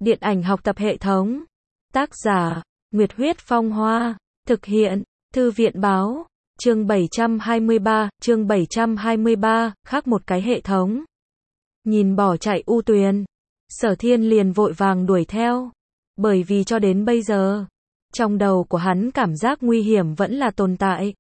Điện ảnh học tập hệ thống. Tác giả, Nguyệt Huyết Phong Hoa. Thực hiện, Thư viện báo. Chương 723, khác một cái hệ thống. Nhìn bỏ chạy U Tuyền, Sở Thiên liền vội vàng đuổi theo. Bởi vì cho đến bây giờ, trong đầu của hắn cảm giác nguy hiểm vẫn là tồn tại.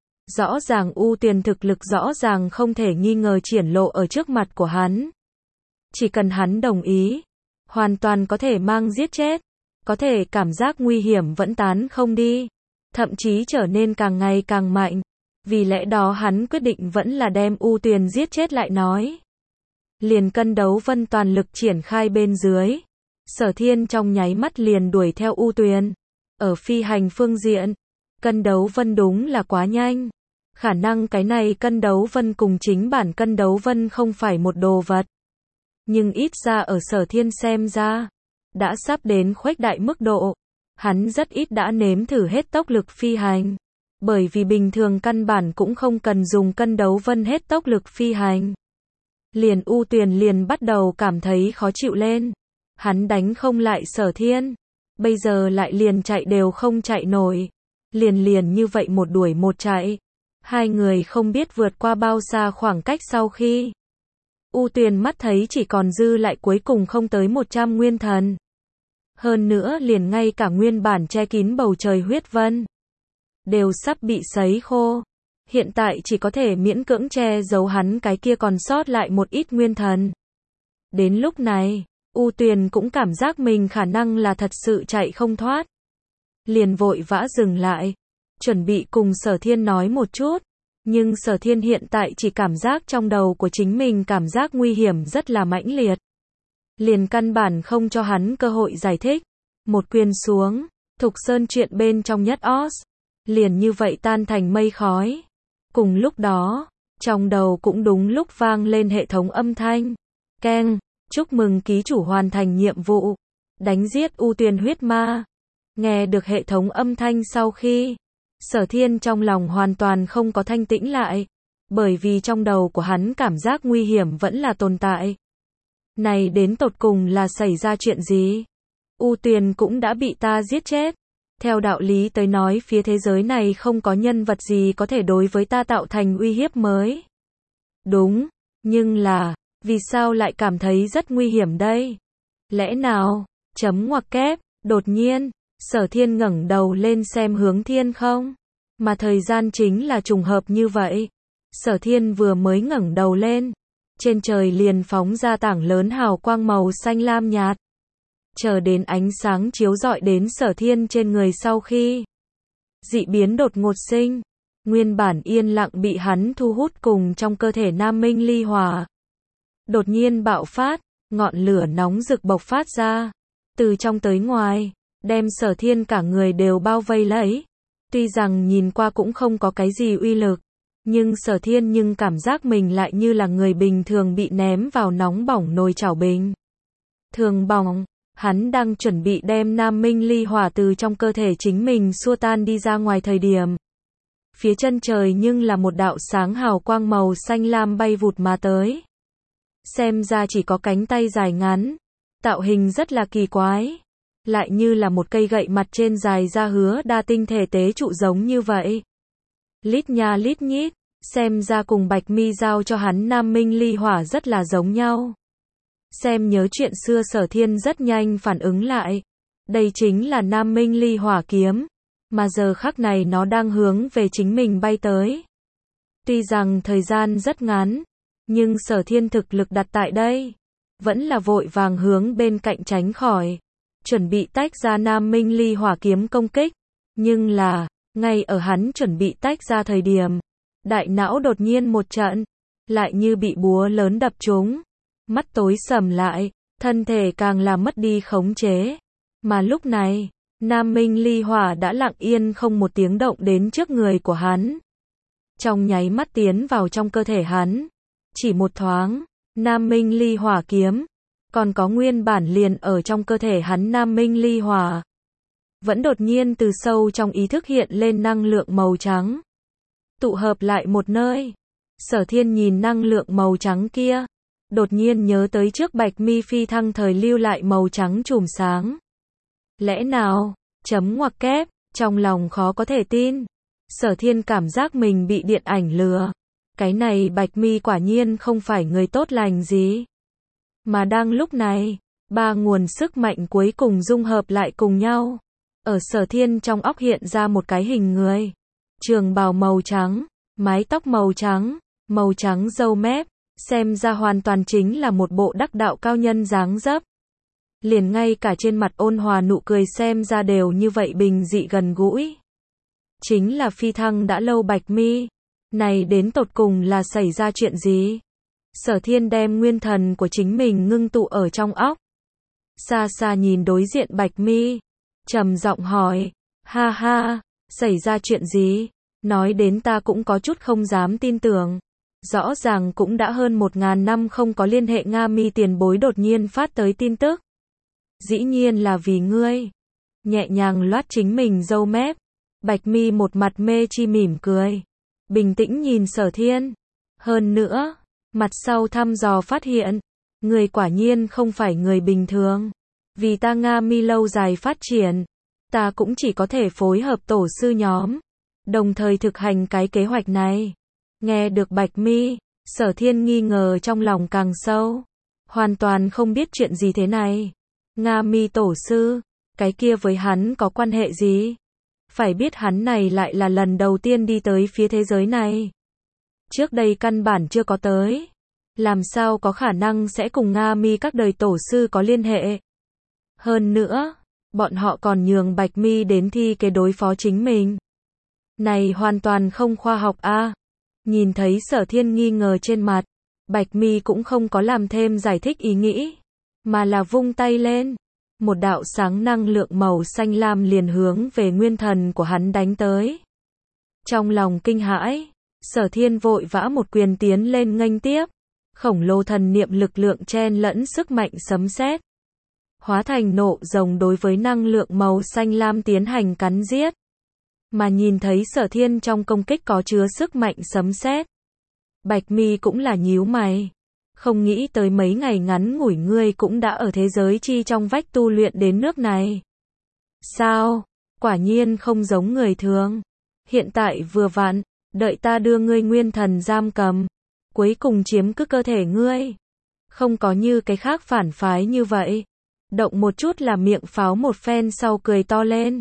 Rõ ràng U Tuyền thực lực rõ ràng không thể nghi ngờ triển lộ ở trước mặt của hắn. Chỉ cần hắn đồng ý, hoàn toàn có thể mang giết chết. Có thể cảm giác nguy hiểm vẫn tán không đi, thậm chí trở nên càng ngày càng mạnh. Vì lẽ đó hắn quyết định vẫn là đem U Tuyền giết chết lại nói. Liền cân đấu vân toàn lực triển khai bên dưới. Sở Thiên trong nháy mắt liền đuổi theo U Tuyền. Ở phi hành phương diện, cân đấu vân đúng là quá nhanh. Khả năng cái này cân đấu vân cùng chính bản cân đấu vân không phải một đồ vật. Nhưng ít ra ở Sở Thiên xem ra, đã sắp đến khuếch đại mức độ. Hắn rất ít đã nếm thử hết tốc lực phi hành. Bởi vì bình thường căn bản cũng không cần dùng cân đấu vân hết tốc lực phi hành. Liền U Tuyền liền bắt đầu cảm thấy khó chịu lên. Hắn đánh không lại Sở Thiên. Bây giờ lại liền chạy đều không chạy nổi. Liền như vậy một đuổi một chạy. Hai người không biết vượt qua bao xa khoảng cách sau khi. U Tuyền mắt thấy chỉ còn dư lại cuối cùng không tới 100 nguyên thần. Hơn nữa liền ngay cả nguyên bản che kín bầu trời huyết vân đều sắp bị sấy khô. Hiện tại chỉ có thể miễn cưỡng che giấu hắn cái kia còn sót lại một ít nguyên thần. Đến lúc này, U Tuyền cũng cảm giác mình khả năng là thật sự chạy không thoát. Liền vội vã dừng lại, chuẩn bị cùng Sở Thiên nói một chút. Nhưng Sở Thiên hiện tại chỉ cảm giác trong đầu của chính mình cảm giác nguy hiểm rất là mãnh liệt. Liền căn bản không cho hắn cơ hội giải thích. Một quyền xuống, Thục Sơn chuyện bên trong nhất os. Liền như vậy tan thành mây khói. Cùng lúc đó, trong đầu cũng đúng lúc vang lên hệ thống âm thanh. Keng, chúc mừng ký chủ hoàn thành nhiệm vụ. Đánh giết U Tuyền huyết ma. Nghe được hệ thống âm thanh sau khi, Sở Thiên trong lòng hoàn toàn không có thanh tĩnh lại. Bởi vì trong đầu của hắn cảm giác nguy hiểm vẫn là tồn tại. Này đến tột cùng là xảy ra chuyện gì? U Tuyền cũng đã bị ta giết chết. Theo đạo lý tới nói phía thế giới này không có nhân vật gì có thể đối với ta tạo thành uy hiếp mới. Đúng, nhưng là, vì sao lại cảm thấy rất nguy hiểm đây? Lẽ nào, chấm ngoặc kép, đột nhiên, Sở Thiên ngẩng đầu lên xem hướng thiên không? Mà thời gian chính là trùng hợp như vậy. Sở Thiên vừa mới ngẩng đầu lên, trên trời liền phóng ra tảng lớn hào quang màu xanh lam nhạt. Chờ đến ánh sáng chiếu rọi đến Sở Thiên trên người sau khi dị biến đột ngột sinh, nguyên bản yên lặng bị hắn thu hút cùng trong cơ thể Nam Minh ly hỏa. Đột nhiên bạo phát, ngọn lửa nóng rực bộc phát ra, từ trong tới ngoài, đem Sở Thiên cả người đều bao vây lấy. Tuy rằng nhìn qua cũng không có cái gì uy lực, nhưng Sở Thiên nhưng cảm giác mình lại như là người bình thường bị ném vào nóng bỏng nồi chảo bình. Thường bỏng. Hắn đang chuẩn bị đem Nam Minh ly hỏa từ trong cơ thể chính mình xua tan đi ra ngoài thời điểm. Phía chân trời nhưng là một đạo sáng hào quang màu xanh lam bay vụt mà tới. Xem ra chỉ có cánh tay dài ngắn. Tạo hình rất là kỳ quái. Lại như là một cây gậy mặt trên dài ra hứa đa tinh thể tế trụ giống như vậy. Lít nha lít nhít. Xem ra cùng Bạch Mi giao cho hắn Nam Minh ly hỏa rất là giống nhau. Xem nhớ chuyện xưa Sở Thiên rất nhanh phản ứng lại. Đây chính là Nam Minh ly hỏa kiếm. Mà giờ khắc này nó đang hướng về chính mình bay tới. Tuy rằng thời gian rất ngắn, nhưng Sở Thiên thực lực đặt tại đây. Vẫn là vội vàng hướng bên cạnh tránh khỏi. Chuẩn bị tách ra Nam Minh ly hỏa kiếm công kích. Nhưng là, ngay ở hắn chuẩn bị tách ra thời điểm. Đại não đột nhiên một trận. Lại như bị búa lớn đập trúng. Mắt tối sầm lại, thân thể càng là mất đi khống chế. Mà lúc này, Nam Minh ly hỏa đã lặng yên không một tiếng động đến trước người của hắn. Trong nháy mắt tiến vào trong cơ thể hắn. Chỉ một thoáng, Nam Minh ly hỏa kiếm, còn có nguyên bản liền ở trong cơ thể hắn Nam Minh ly hỏa. Vẫn đột nhiên từ sâu trong ý thức hiện lên năng lượng màu trắng. Tụ hợp lại một nơi. Sở Thiên nhìn năng lượng màu trắng kia. đột nhiên nhớ tới trước Bạch Mi phi thăng thời lưu lại màu trắng chùm sáng. Lẽ nào, chấm ngoặc kép, trong lòng khó có thể tin. Sở Thiên cảm giác mình bị điện ảnh lừa. Cái này Bạch Mi quả nhiên không phải người tốt lành gì. Mà đang lúc này, ba nguồn sức mạnh cuối cùng dung hợp lại cùng nhau. Ở Sở Thiên trong óc hiện ra một cái hình người. Trường bào màu trắng, mái tóc màu trắng râu mép, xem ra hoàn toàn chính là một bộ đắc đạo cao nhân dáng dấp. Liền ngay cả trên mặt ôn hòa nụ cười xem ra đều như vậy bình dị gần gũi. Chính là phi thăng đã lâu Bạch Mi. Này đến tột cùng là xảy ra chuyện gì? Sở Thiên đem nguyên thần của chính mình ngưng tụ ở trong óc. Xa xa nhìn đối diện Bạch Mi, trầm giọng hỏi, ha ha, xảy ra chuyện gì? Nói đến ta cũng có chút không dám tin tưởng. Rõ ràng cũng đã hơn 1000 năm không có liên hệ, Nga Mi tiền bối đột nhiên phát tới tin tức. Dĩ nhiên là vì ngươi. Nhẹ nhàng loát chính mình râu mép, Bạch Mi một mặt mê chi mỉm cười, bình tĩnh nhìn Sở Thiên. Hơn nữa, mặt sau thăm dò phát hiện, người quả nhiên không phải người bình thường. Vì ta Nga Mi lâu dài phát triển, ta cũng chỉ có thể phối hợp tổ sư nhóm, đồng thời thực hành cái kế hoạch này. Nghe được Bạch Mi, Sở Thiên nghi ngờ trong lòng càng sâu. Hoàn toàn không biết chuyện gì thế này. Nga Mi tổ sư, cái kia với hắn có quan hệ gì? Phải biết hắn này lại là lần đầu tiên đi tới phía thế giới này. Trước đây căn bản chưa có tới. Làm sao có khả năng sẽ cùng Nga Mi các đời tổ sư có liên hệ? Hơn nữa, bọn họ còn nhường Bạch Mi đến thi kế đối phó chính mình. Này hoàn toàn không khoa học a. Nhìn thấy Sở Thiên nghi ngờ trên mặt, Bạch Mi cũng không có làm thêm giải thích ý nghĩ, mà là vung tay lên. Một đạo sáng năng lượng màu xanh lam liền hướng về nguyên thần của hắn đánh tới. Trong lòng kinh hãi, Sở Thiên vội vã một quyền tiến lên nghênh tiếp. Khổng lồ thần niệm lực lượng chen lẫn sức mạnh sấm sét, hóa thành nộ rồng đối với năng lượng màu xanh lam tiến hành cắn giết. Mà nhìn thấy Sở Thiên trong công kích có chứa sức mạnh sấm sét, Bạch Mi cũng là nhíu mày. Không nghĩ tới mấy ngày ngắn ngủi ngươi cũng đã ở thế giới chi trong vách tu luyện đến nước này. Sao? Quả nhiên không giống người thường. Hiện tại vừa vặn, đợi ta đưa ngươi nguyên thần giam cầm, cuối cùng chiếm cứ cơ thể ngươi. Không có như cái khác phản phái như vậy. Động một chút là miệng pháo một phen sau cười to lên.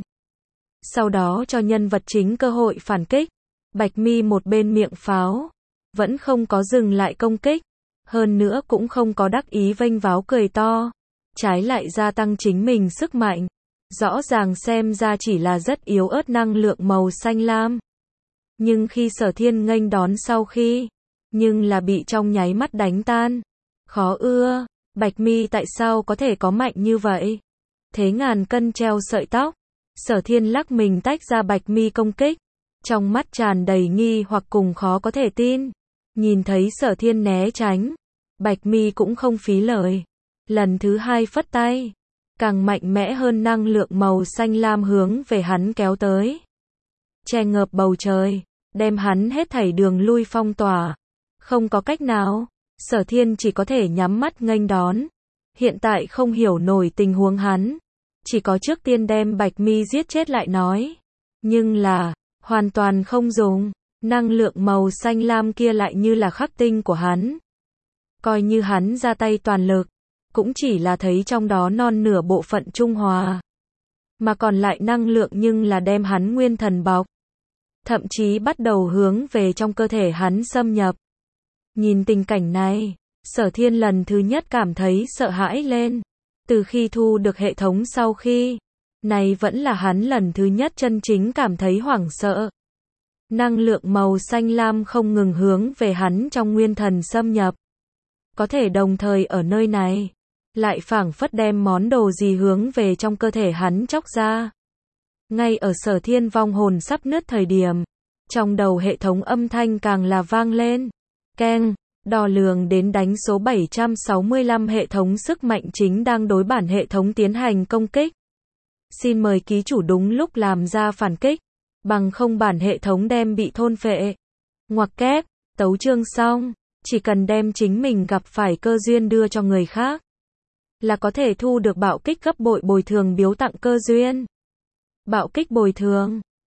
Sau đó cho nhân vật chính cơ hội phản kích. Bạch Mi một bên miệng pháo, vẫn không có dừng lại công kích. Hơn nữa cũng không có đắc ý vênh váo cười to. Trái lại gia tăng chính mình sức mạnh. Rõ ràng xem ra chỉ là rất yếu ớt năng lượng màu xanh lam. Nhưng khi Sở Thiên nghênh đón sau khi, nhưng là bị trong nháy mắt đánh tan. Khó ưa, Bạch Mi tại sao có thể có mạnh như vậy? Thế ngàn cân treo sợi tóc. Sở Thiên lắc mình tách ra Bạch Mi công kích. Trong mắt tràn đầy nghi hoặc cùng khó có thể tin. Nhìn thấy Sở Thiên né tránh, Bạch Mi cũng không phí lời. Lần thứ hai phất tay, càng mạnh mẽ hơn năng lượng màu xanh lam hướng về hắn kéo tới. Che ngợp bầu trời, đem hắn hết thảy đường lui phong tỏa. Không có cách nào, Sở Thiên chỉ có thể nhắm mắt nghênh đón. Hiện tại không hiểu nổi tình huống hắn, chỉ có trước tiên đem Bạch Mi giết chết lại nói. Nhưng là, hoàn toàn không dùng, năng lượng màu xanh lam kia lại như là khắc tinh của hắn. Coi như hắn ra tay toàn lực, cũng chỉ là thấy trong đó non nửa bộ phận trung hòa. Mà còn lại năng lượng nhưng là đem hắn nguyên thần bọc. Thậm chí bắt đầu hướng về trong cơ thể hắn xâm nhập. Nhìn tình cảnh này, Sở Thiên lần thứ nhất cảm thấy sợ hãi lên. Từ khi thu được hệ thống sau khi, này vẫn là hắn lần thứ nhất chân chính cảm thấy hoảng sợ. Năng lượng màu xanh lam không ngừng hướng về hắn trong nguyên thần xâm nhập. Có thể đồng thời ở nơi này, lại phảng phất đem món đồ gì hướng về trong cơ thể hắn chóc ra. Ngay ở Sở Thiên vong hồn sắp nứt thời điểm, trong đầu hệ thống âm thanh càng là vang lên. Keng, đo lường đến đánh số 765 hệ thống sức mạnh chính đang đối bản hệ thống tiến hành công kích. Xin mời ký chủ đúng lúc làm ra phản kích, bằng không bản hệ thống đem bị thôn phệ. Ngoặc kép, tấu chương xong. Chỉ cần đem chính mình gặp phải cơ duyên đưa cho người khác, là có thể thu được bạo kích gấp bội bồi thường biếu tặng cơ duyên. Bạo kích bồi thường.